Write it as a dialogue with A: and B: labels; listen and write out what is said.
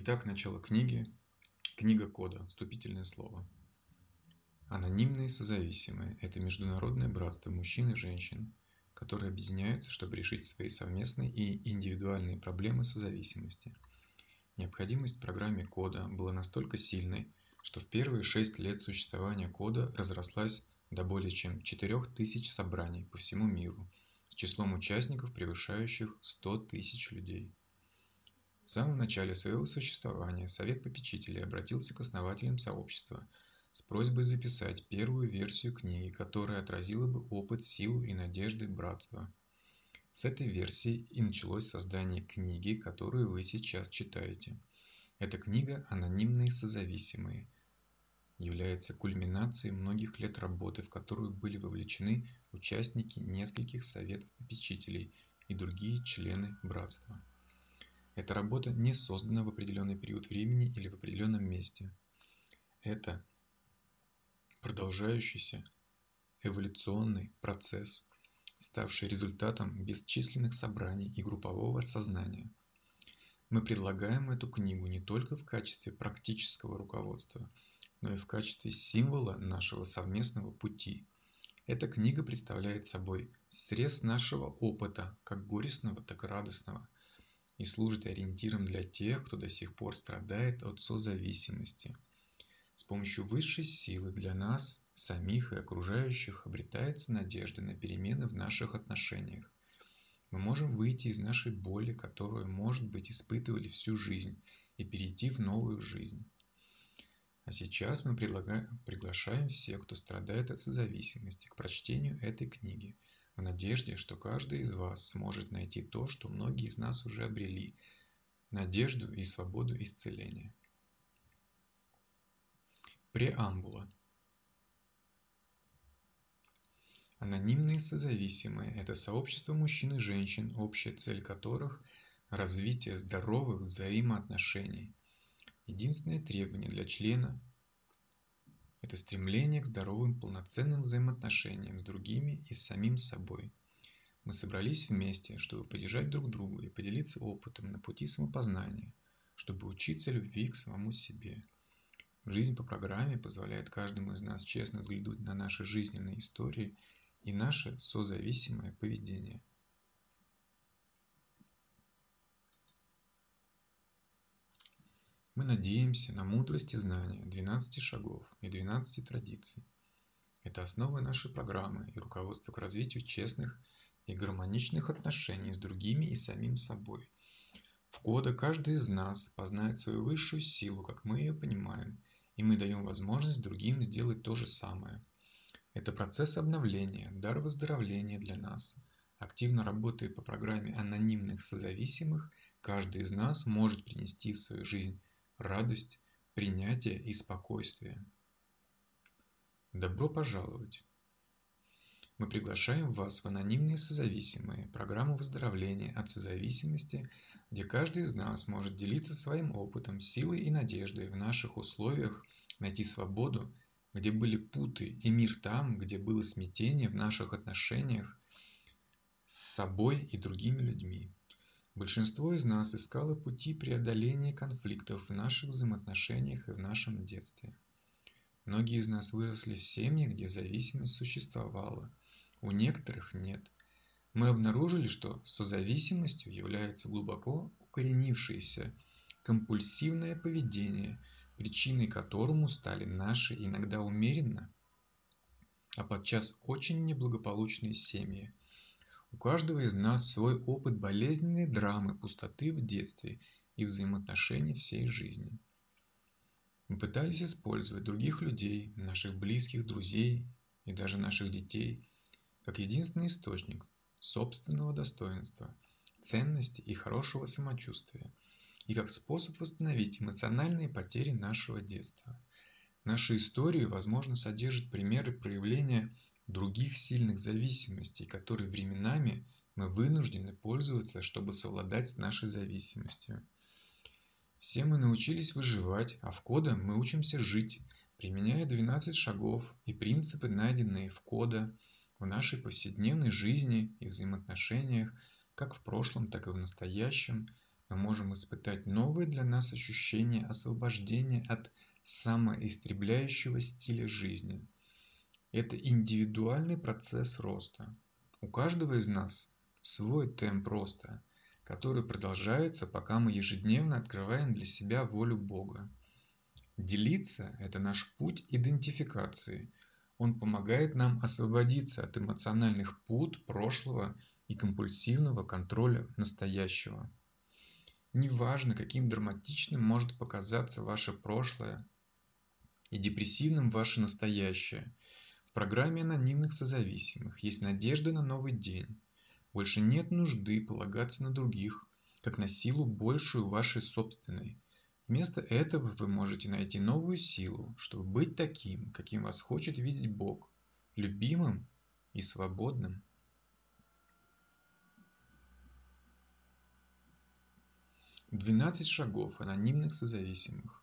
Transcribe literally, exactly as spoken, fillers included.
A: Итак, начало книги. Книга кода. Вступительное слово. Анонимные созависимые– это международное братство мужчин и женщин, которые объединяются, чтобы решить свои совместные и индивидуальные проблемы созависимости. Необходимость в программе кода была настолько сильной, что в первые шесть лет существования кода разрослась до более чем четырёх тысяч собраний по всему миру с числом участников, превышающих сто тысяч людей. В самом начале своего существования Совет попечителей обратился к основателям сообщества с просьбой записать первую версию книги, которая отразила бы опыт, силу и надежды братства. С этой версии и началось создание книги, которую вы сейчас читаете. Эта книга «Анонимные созависимые» является кульминацией многих лет работы, в которую были вовлечены участники нескольких советов попечителей и другие члены братства. Эта работа не создана в определенный период времени или в определенном месте. Это продолжающийся эволюционный процесс, ставший результатом бесчисленных собраний и группового сознания. Мы предлагаем эту книгу не только в качестве практического руководства, но и в качестве символа нашего совместного пути. Эта книга представляет собой срез нашего опыта, как горестного, так и радостного, и служит ориентиром для тех, кто до сих пор страдает от созависимости. С помощью высшей силы для нас, самих и окружающих, обретается надежда на перемены в наших отношениях. Мы можем выйти из нашей боли, которую, может быть, испытывали всю жизнь, и перейти в новую жизнь. А сейчас мы предлагаем, приглашаем всех, кто страдает от созависимости, к прочтению этой книги, в надежде, что каждый из вас сможет найти то, что многие из нас уже обрели – надежду и свободу исцеления. Преамбула. Анонимные созависимые – это сообщество мужчин и женщин, общая цель которых – развитие здоровых взаимоотношений. Единственное требование для члена – это стремление к здоровым полноценным взаимоотношениям с другими и с самим собой. Мы собрались вместе, чтобы поддержать друг друга и поделиться опытом на пути самопознания, чтобы учиться любви к самому себе. Жизнь по программе позволяет каждому из нас честно взглянуть на наши жизненные истории и наше созависимое поведение. Мы надеемся на мудрость и знания двенадцати шагов и двенадцати традиций. Это основа нашей программы и руководство к развитию честных и гармоничных отношений с другими и самим собой. В кода каждый из нас познает свою высшую силу, как мы ее понимаем, и мы даем возможность другим сделать то же самое. Это процесс обновления, дар выздоровления для нас. Активно работая по программе анонимных созависимых, каждый из нас может принести в свою жизнь радость, принятие и спокойствие. Добро пожаловать! Мы приглашаем вас в анонимные созависимые, программу выздоровления от созависимости, где каждый из нас может делиться своим опытом, силой и надеждой в наших условиях, найти свободу, где были путы, и мир там, где было смятение в наших отношениях с собой и другими людьми. Большинство из нас искало пути преодоления конфликтов в наших взаимоотношениях и в нашем детстве. Многие из нас выросли в семьях, где зависимость существовала. У некоторых нет. Мы обнаружили, что созависимостью является глубоко укоренившееся компульсивное поведение, причиной которому стали наши иногда умеренно, а подчас очень неблагополучные семьи. У каждого из нас свой опыт болезненной драмы, пустоты в детстве и взаимоотношений всей жизни. Мы пытались использовать других людей, наших близких, друзей и даже наших детей как единственный источник собственного достоинства, ценности и хорошего самочувствия, и как способ восстановить эмоциональные потери нашего детства. Наша история, возможно, содержит примеры проявления других сильных зависимостей, которые временами мы вынуждены пользоваться, чтобы совладать с нашей зависимостью. Все мы научились выживать, а в кода мы учимся жить, применяя двенадцать шагов и принципы, найденные в кода, в нашей повседневной жизни и взаимоотношениях, как в прошлом, так и в настоящем, мы можем испытать новые для нас ощущения освобождения от самоистребляющего стиля жизни. Это индивидуальный процесс роста. У каждого из нас свой темп роста, который продолжается, пока мы ежедневно открываем для себя волю Бога. Делиться – это наш путь идентификации. Он помогает нам освободиться от эмоциональных пут прошлого и компульсивного контроля настоящего. Неважно, каким драматичным может показаться ваше прошлое и депрессивным ваше настоящее, в программе анонимных созависимых есть надежда на новый день. Больше нет нужды полагаться на других, как на силу большую вашей собственной. Вместо этого вы можете найти новую силу, чтобы быть таким, каким вас хочет видеть Бог, любимым и свободным. двенадцать шагов анонимных созависимых.